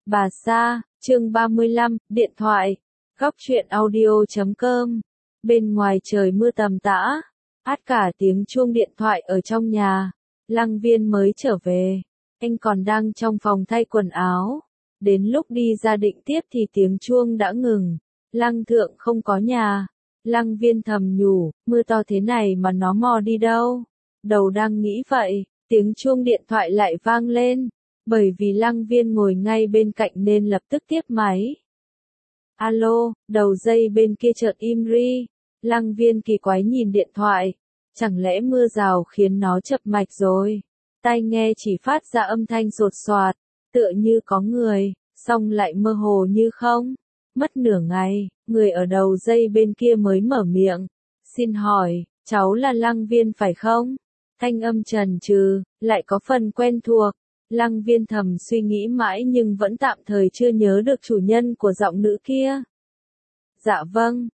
Bà Sa, chương 35, điện thoại. Góc truyện audio.com. Bên ngoài trời mưa tầm tã, át cả tiếng chuông điện thoại ở trong nhà. Lăng Viên mới trở về, anh còn đang trong phòng thay quần áo. Đến lúc đi ra định tiếp thì tiếng chuông đã ngừng. Lăng Thượng không có nhà. Lăng Viên thầm nhủ, mưa to thế này mà nó mò đi đâu. Đầu đang nghĩ vậy, tiếng chuông điện thoại lại vang lên. Bởi vì Lăng Viên ngồi ngay bên cạnh nên lập tức tiếp máy. Alo, đầu dây bên kia chợt im ri. Lăng Viên kỳ quái nhìn điện thoại. Chẳng lẽ mưa rào khiến nó chập mạch rồi? Tai nghe chỉ phát ra âm thanh sột soạt, tựa như có người, xong lại mơ hồ như không. Mất nửa ngày, người ở đầu dây bên kia mới mở miệng. Xin hỏi, cháu là Lăng Viên phải không? Thanh âm trần trừ, lại có phần quen thuộc. Lăng Viên thầm suy nghĩ mãi nhưng vẫn tạm thời chưa nhớ được chủ nhân của giọng nữ kia. Dạ vâng,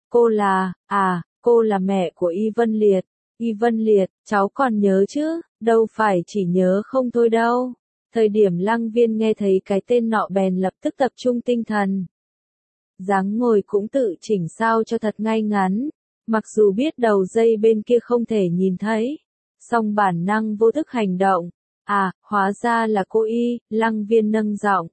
cô là mẹ của Y Vân Liệt. Y Vân Liệt, cháu còn nhớ chứ, đâu phải chỉ nhớ không thôi đâu. Thời điểm Lăng Viên nghe thấy cái tên nọ bèn lập tức tập trung tinh thần. Dáng ngồi cũng tự chỉnh sao cho thật ngay ngắn, mặc dù biết đầu dây bên kia không thể nhìn thấy, song bản năng vô thức hành động. À, hóa ra là cô Y, Lăng Viên nâng giọng.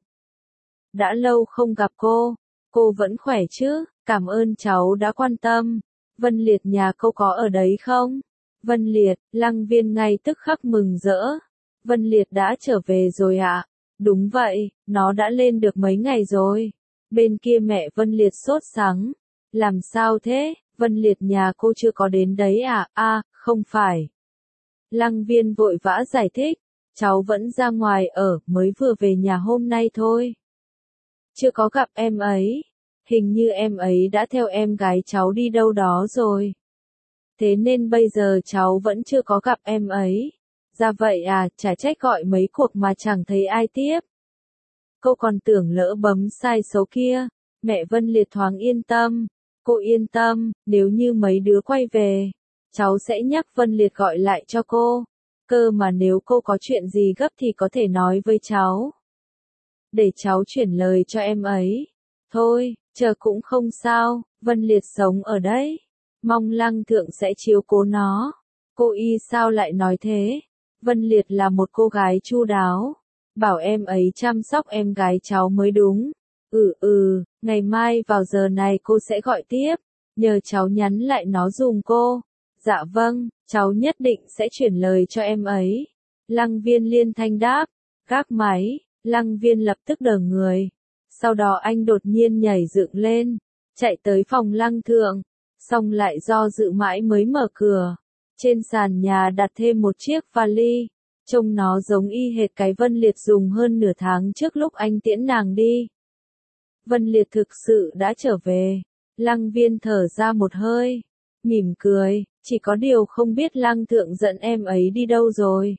Đã lâu không gặp cô vẫn khỏe chứ, cảm ơn cháu đã quan tâm. Vân Liệt nhà cô có ở đấy không? Vân Liệt, Lăng Viên ngay tức khắc mừng rỡ. Vân Liệt đã trở về rồi ạ? Đúng vậy, nó đã lên được mấy ngày rồi. Bên kia mẹ Vân Liệt sốt sắng. Làm sao thế, Vân Liệt nhà cô chưa có đến đấy à? À, không phải. Lăng Viên vội vã giải thích. Cháu vẫn ra ngoài ở, mới vừa về nhà hôm nay thôi. Chưa có gặp em ấy. Hình như em ấy đã theo em gái cháu đi đâu đó rồi. Thế nên bây giờ cháu vẫn chưa có gặp em ấy. Ra vậy à, chả trách gọi mấy cuộc mà chẳng thấy ai tiếp. Cô còn tưởng lỡ bấm sai số kia. Mẹ Vân Liệt thoáng yên tâm. Cô yên tâm, nếu như mấy đứa quay về, cháu sẽ nhắc Vân Liệt gọi lại cho cô. Cơ mà nếu cô có chuyện gì gấp thì có thể nói với cháu. Để cháu chuyển lời cho em ấy. Thôi, chờ cũng không sao, Vân Liệt sống ở đấy. Mong Lăng Thượng sẽ chiếu cố nó. Cô Y sao lại nói thế? Vân Liệt là một cô gái chu đáo. Bảo em ấy chăm sóc em gái cháu mới đúng. Ngày mai vào giờ này cô sẽ gọi tiếp. Nhờ cháu nhắn lại nó dùm cô. Dạ vâng, cháu nhất định sẽ chuyển lời cho em ấy. Lăng Viên liên thanh đáp. Gác máy, Lăng Viên lập tức đờ người. Sau đó anh đột nhiên nhảy dựng lên, chạy tới phòng Lăng Thượng, xong lại do dự mãi mới mở cửa. Trên sàn nhà đặt thêm một chiếc vali, trông nó giống y hệt cái Vân Liệt dùng hơn nửa tháng trước lúc anh tiễn nàng đi. Vân Liệt thực sự đã trở về. Lăng Viên thở ra một hơi, mỉm cười, chỉ có điều không biết Lăng Thượng dẫn em ấy đi đâu rồi.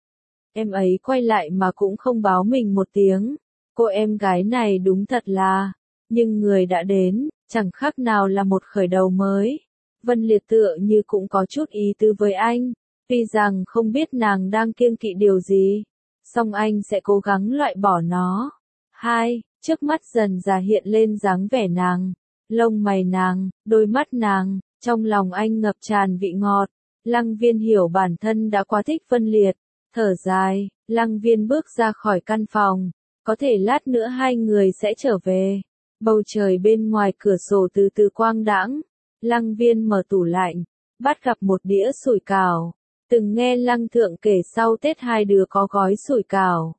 Em ấy quay lại mà cũng không báo mình một tiếng. Cô em gái này đúng thật là, nhưng người đã đến, chẳng khác nào là một khởi đầu mới. Vân Liệt tựa như cũng có chút ý tứ với anh, tuy rằng không biết nàng đang kiêng kỵ điều gì, song anh sẽ cố gắng loại bỏ nó. Trước mắt dần dà hiện lên dáng vẻ nàng, lông mày nàng, đôi mắt nàng, trong lòng anh ngập tràn vị ngọt. Lăng Viên hiểu bản thân đã quá thích Vân Liệt, thở dài, Lăng Viên bước ra khỏi căn phòng. Có thể lát nữa hai người sẽ trở về. Bầu trời bên ngoài cửa sổ từ từ quang đãng. Lăng Viên mở tủ lạnh, bắt gặp một đĩa sủi cảo. Từng nghe Lăng Thượng kể sau Tết hai đứa có gói sủi cảo.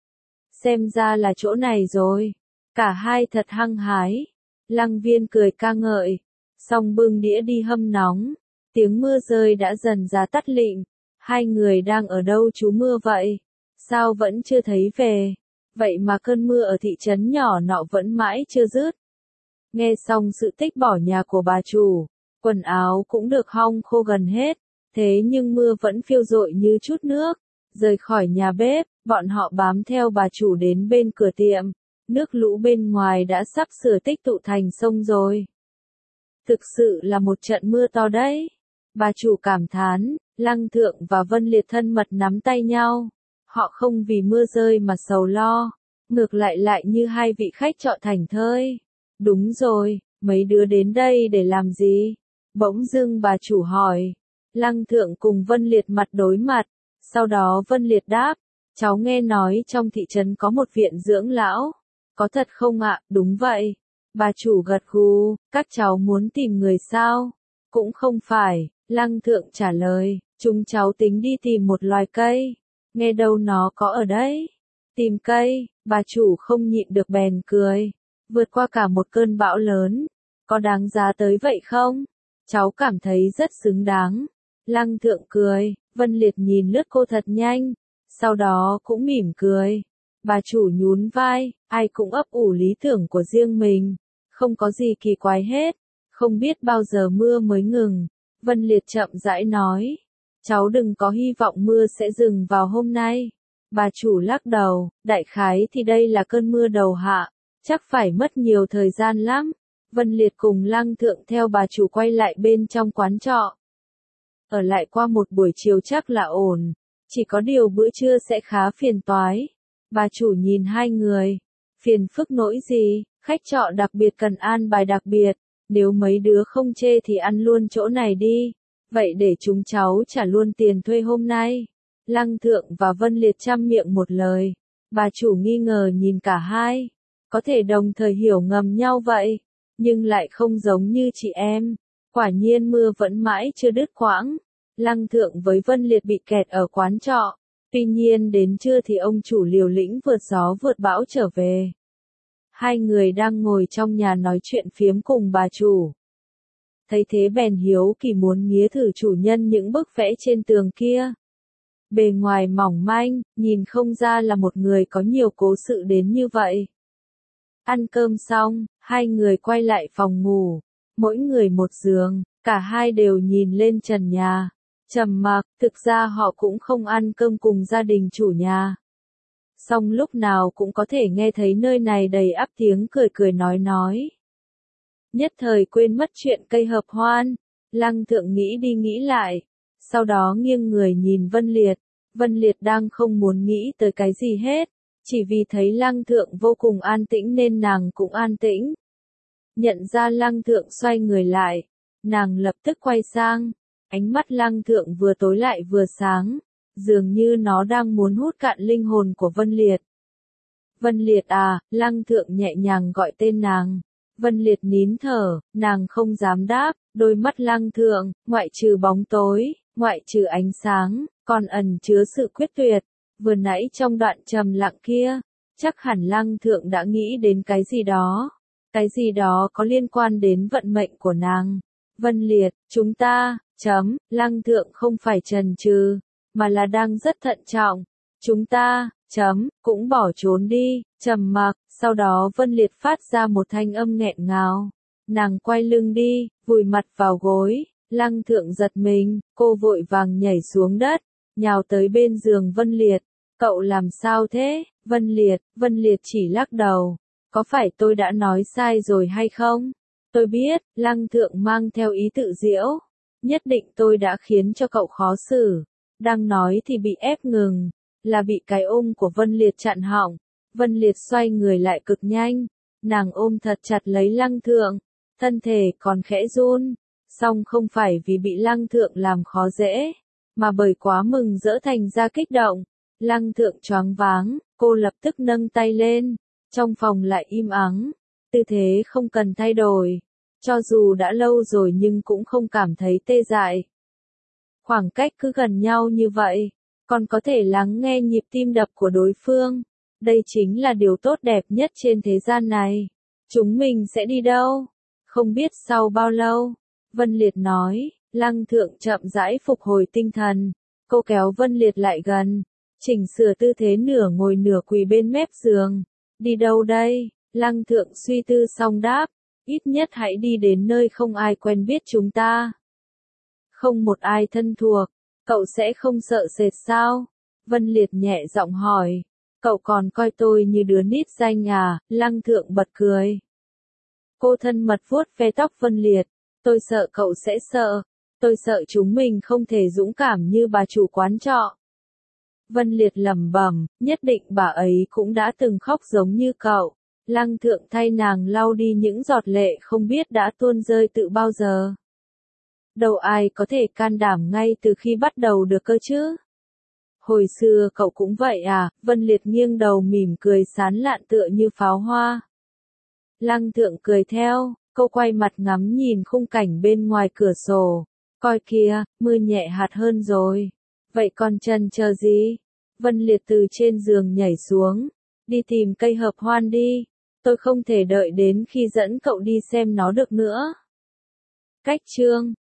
Xem ra là chỗ này rồi. Cả hai thật hăng hái. Lăng Viên cười ca ngợi. Xong bưng đĩa đi hâm nóng. Tiếng mưa rơi đã dần ra tắt lịm. Hai người đang ở đâu trú mưa vậy? Sao vẫn chưa thấy về? Vậy mà cơn mưa ở thị trấn nhỏ nọ vẫn mãi chưa dứt. Nghe xong sự tích bỏ nhà của bà chủ, quần áo cũng được hong khô gần hết, thế nhưng mưa vẫn phiêu dội như chút nước. Rời khỏi nhà bếp, bọn họ bám theo bà chủ đến bên cửa tiệm, nước lũ bên ngoài đã sắp sửa tích tụ thành sông rồi. Thực sự là một trận mưa to đấy. Bà chủ cảm thán, Lăng Thượng và Vân Liệt thân mật nắm tay nhau. Họ không vì mưa rơi mà sầu lo. ngược lại lại như hai vị khách trọ thành thơi. Đúng rồi, mấy đứa đến đây để làm gì? Bỗng dưng bà chủ hỏi. Lăng Thượng cùng Vân Liệt mặt đối mặt, sau đó Vân Liệt đáp, cháu nghe nói trong thị trấn có một viện dưỡng lão. Có thật không ạ? Đúng vậy. Bà chủ gật gù, các cháu muốn tìm người sao? Cũng không phải, Lăng Thượng trả lời, chúng cháu tính đi tìm một loài cây. Nghe đâu nó có ở đấy. Tìm cây, bà chủ không nhịn được bèn cười. Vượt qua cả một cơn bão lớn, có đáng giá tới vậy không? Cháu cảm thấy rất xứng đáng. Lăng Thượng cười, Vân Liệt nhìn lướt cô thật nhanh, sau đó cũng mỉm cười. Bà chủ nhún vai, ai cũng ấp ủ lý tưởng của riêng mình, không có gì kỳ quái hết. Không biết bao giờ mưa mới ngừng. Vân Liệt chậm rãi nói, cháu đừng có hy vọng mưa sẽ dừng vào hôm nay. Bà chủ lắc đầu, đại khái thì đây là cơn mưa đầu hạ, chắc phải mất nhiều thời gian lắm. Vân Liệt cùng Lăng Thượng theo bà chủ quay lại bên trong quán trọ. Ở lại qua một buổi chiều chắc là ổn, chỉ có điều bữa trưa sẽ khá phiền toái. Bà chủ nhìn hai người, phiền phức nỗi gì, khách trọ đặc biệt cần an bài đặc biệt, nếu mấy đứa không chê thì ăn luôn chỗ này đi, vậy để chúng cháu trả luôn tiền thuê hôm nay. Lăng Thượng và Vân Liệt chăm miệng một lời, bà chủ nghi ngờ nhìn cả hai, có thể đồng thời hiểu ngầm nhau vậy, nhưng lại không giống như chị em. Quả nhiên mưa vẫn mãi chưa đứt quãng. Lăng Thượng với Vân Liệt bị kẹt ở quán trọ. Tuy nhiên đến trưa thì ông chủ liều lĩnh vượt gió vượt bão trở về. Hai người đang ngồi trong nhà nói chuyện phiếm cùng bà chủ. Thấy thế bèn hiếu kỳ muốn nghía thử chủ nhân những bức vẽ trên tường kia. Bề ngoài mỏng manh, nhìn không ra là một người có nhiều cố sự đến như vậy. Ăn cơm xong, hai người quay lại phòng ngủ. Mỗi người một giường, cả hai đều nhìn lên trần nhà. Trầm mặc, thực ra họ cũng không ăn cơm cùng gia đình chủ nhà. Song lúc nào cũng có thể nghe thấy nơi này đầy ắp tiếng cười cười nói. Nhất thời quên mất chuyện cây hợp hoan. Lăng Thượng nghĩ đi nghĩ lại. Sau đó nghiêng người nhìn Vân Liệt. Vân Liệt đang không muốn nghĩ tới cái gì hết. Chỉ vì thấy Lăng Thượng vô cùng an tĩnh nên nàng cũng an tĩnh. Nhận ra Lăng Thượng xoay người lại. Nàng lập tức quay sang. Ánh mắt Lăng Thượng vừa tối lại vừa sáng. Dường như nó đang muốn hút cạn linh hồn của Vân Liệt. Vân Liệt à, Lăng Thượng nhẹ nhàng gọi tên nàng. Vân Liệt nín thở, nàng không dám đáp, đôi mắt Lăng Thượng, ngoại trừ bóng tối, ngoại trừ ánh sáng, còn ẩn chứa sự quyết tuyệt. Vừa nãy trong đoạn trầm lặng kia, chắc hẳn Lăng Thượng đã nghĩ đến cái gì đó. Cái gì đó có liên quan đến vận mệnh của nàng. Vân Liệt, chúng ta, Lăng Thượng không phải chần chừ, mà là đang rất thận trọng. Chúng ta, cũng bỏ trốn đi, trầm mặc, sau đó Vân Liệt phát ra một thanh âm nghẹn ngào. Nàng quay lưng đi, vùi mặt vào gối, Lăng Thượng giật mình, cô vội vàng nhảy xuống đất, nhào tới bên giường Vân Liệt. Cậu làm sao thế? Vân Liệt chỉ lắc đầu. Có phải tôi đã nói sai rồi hay không? Tôi biết, Lăng Thượng mang theo ý tự giễu. Nhất định tôi đã khiến cho cậu khó xử. Đang nói thì bị ép ngừng. Là bị cái ôm của Vân Liệt chặn họng. Vân Liệt xoay người lại cực nhanh. Nàng ôm thật chặt lấy Lăng Thượng. Thân thể còn khẽ run. Song không phải vì bị Lăng Thượng làm khó dễ. Mà bởi quá mừng rỡ thành ra kích động. Lăng Thượng choáng váng. Cô lập tức nâng tay lên. Trong phòng lại im ắng. Tư thế không cần thay đổi. Cho dù đã lâu rồi nhưng cũng không cảm thấy tê dại. Khoảng cách cứ gần nhau như vậy, còn có thể lắng nghe nhịp tim đập của đối phương. Đây chính là điều tốt đẹp nhất trên thế gian này. Chúng mình sẽ đi đâu? Không biết sau bao lâu. Vân Liệt nói, Lăng Thượng chậm rãi phục hồi tinh thần. Cô kéo Vân Liệt lại gần, chỉnh sửa tư thế nửa ngồi nửa quỳ bên mép giường. Đi đâu đây? Lăng Thượng suy tư xong đáp, ít nhất hãy đi đến nơi không ai quen biết chúng ta. Không một ai thân thuộc, cậu sẽ không sợ sệt sao? Vân Liệt nhẹ giọng hỏi, cậu còn coi tôi như đứa nít danh à? Lăng Thượng bật cười. Cô thân mật vuốt ve tóc Vân Liệt, tôi sợ cậu sẽ sợ, tôi sợ chúng mình không thể dũng cảm như bà chủ quán trọ. Vân Liệt lẩm bẩm, nhất định bà ấy cũng đã từng khóc giống như cậu. Lăng Thượng thay nàng lau đi những giọt lệ không biết đã tuôn rơi từ bao giờ. Đâu ai có thể can đảm ngay từ khi bắt đầu được cơ chứ? Hồi xưa cậu cũng vậy à? Vân Liệt nghiêng đầu mỉm cười sán lạn tựa như pháo hoa. Lăng Thượng cười theo, cô quay mặt ngắm nhìn khung cảnh bên ngoài cửa sổ. Coi kìa, mưa nhẹ hạt hơn rồi. Vậy còn chần chờ gì? Vân Liệt từ trên giường nhảy xuống. Đi tìm cây hợp hoan đi. Tôi không thể đợi đến khi dẫn cậu đi xem nó được nữa. Cách chương